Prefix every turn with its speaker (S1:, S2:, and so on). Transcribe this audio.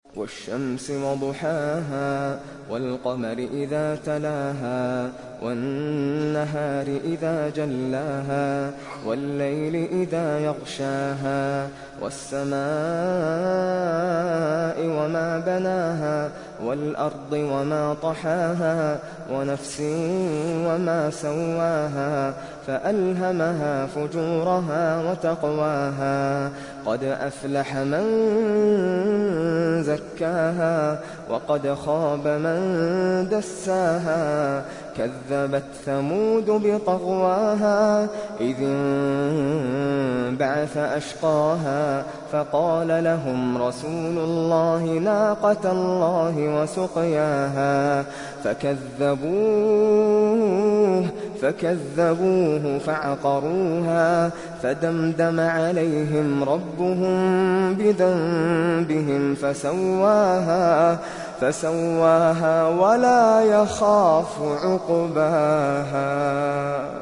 S1: والشمس وضحاها والقمر إذا تلاها والنهار إذا جلاها والليل إذا يغشاها والسماء وما بناها والأرض وما طحاها ونفس وما سواها فألهمها فجورها وتقواها قد أفلح من زكاها وقد خاب من دساها كذبت ثمود بطغواها إذ انبعث أشقاها فقال لهم رسول الله ناقة الله وسقياها فكذبوه فعقروها فدمدم عليهم ربهم بذنبهم فسواها ولا يخاف عقباها.